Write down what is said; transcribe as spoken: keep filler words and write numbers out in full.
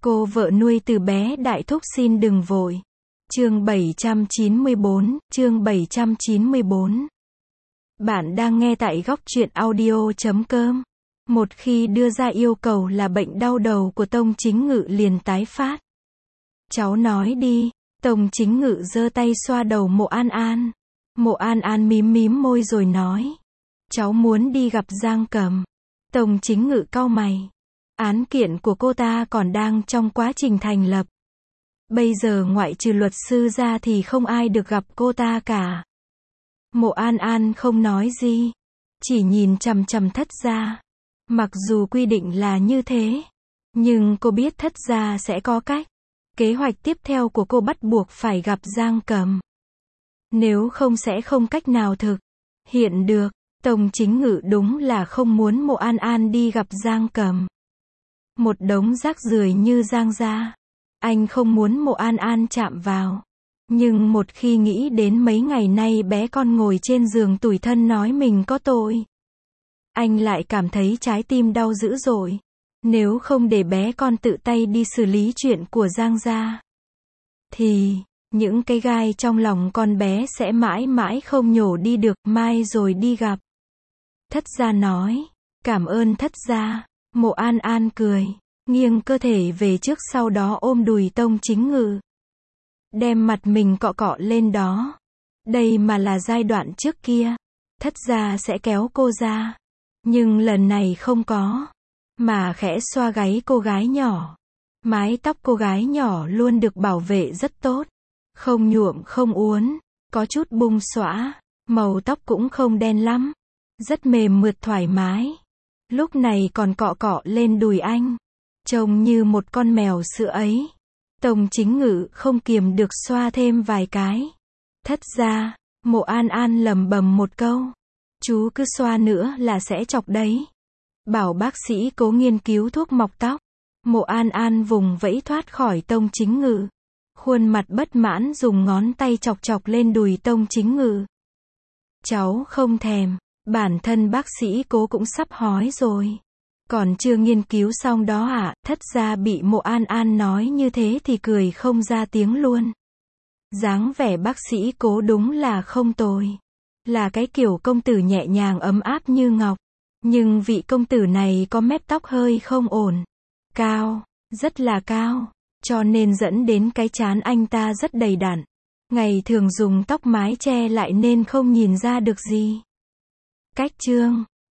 Cô vợ nuôi từ bé đại thúc xin đừng vội. Chương bảy trăm chín mươi bốn, chương bảy trăm chín mươi bốn. Bạn đang nghe tại góc truyện audio chấm com. Một khi đưa ra yêu cầu là bệnh đau đầu của Tông Chính Ngự liền tái phát. Cháu nói đi, Tông Chính Ngự giơ tay xoa đầu Mộ An An. Mộ An An mím mím môi rồi nói. Cháu muốn đi gặp Giang Cầm. Tông Chính Ngự cau mày. Án kiện của cô ta còn đang trong quá trình thành lập. Bây giờ ngoại trừ luật sư ra thì không ai được gặp cô ta cả. Mộ An An không nói gì, chỉ nhìn chằm chằm Thất gia. Mặc dù quy định là như thế, nhưng cô biết Thất gia sẽ có cách. Kế hoạch tiếp theo của cô bắt buộc phải gặp Giang Cầm. Nếu không sẽ không cách nào thực hiện được. Tông Chính Ngự đúng là không muốn Mộ An An đi gặp Giang Cầm. Một đống rác rưởi như Giang gia, anh không muốn Mộ An An chạm vào. Nhưng một khi nghĩ đến mấy ngày nay bé con ngồi trên giường tủi thân nói mình có tội, anh lại cảm thấy trái tim đau dữ dội. Nếu không để bé con tự tay đi xử lý chuyện của Giang gia, thì những cái gai trong lòng con bé sẽ mãi mãi không nhổ đi được. Mai rồi đi gặp. Thất gia nói. Cảm ơn Thất gia. Mộ An An cười, nghiêng cơ thể về trước sau đó ôm đùi Tông Chính Ngự. Đem mặt mình cọ cọ lên đó. Đây mà là giai đoạn trước kia, Thất gia sẽ kéo cô ra. Nhưng lần này không có, mà khẽ xoa gáy cô gái nhỏ. Mái tóc cô gái nhỏ luôn được bảo vệ rất tốt. Không nhuộm không uốn, có chút bung xõa, màu tóc cũng không đen lắm. Rất mềm mượt thoải mái. Lúc này còn cọ cọ lên đùi anh, trông như một con mèo sữa ấy. Tông Chính Ngự không kiềm được xoa thêm vài cái. Thất gia, Mộ An An lẩm bẩm một câu. Chú cứ xoa nữa là sẽ chọc đấy. Bảo bác sĩ cố nghiên cứu thuốc mọc tóc. Mộ An An vùng vẫy thoát khỏi Tông Chính Ngự. Khuôn mặt bất mãn dùng ngón tay chọc chọc lên đùi Tông Chính Ngự. Cháu không thèm. Bản thân bác sĩ Cố cũng sắp hói rồi. Còn chưa nghiên cứu xong đó ạ. À? Thất gia bị Mộ An An nói như thế thì cười không ra tiếng luôn. Dáng vẻ bác sĩ Cố đúng là không tồi. Là cái kiểu công tử nhẹ nhàng ấm áp như ngọc. Nhưng vị công tử này có mép tóc hơi không ổn. Cao, rất là cao. Cho nên dẫn đến cái trán anh ta rất đầy đặn. Ngày thường dùng tóc mái che lại nên không nhìn ra được gì. Cách chương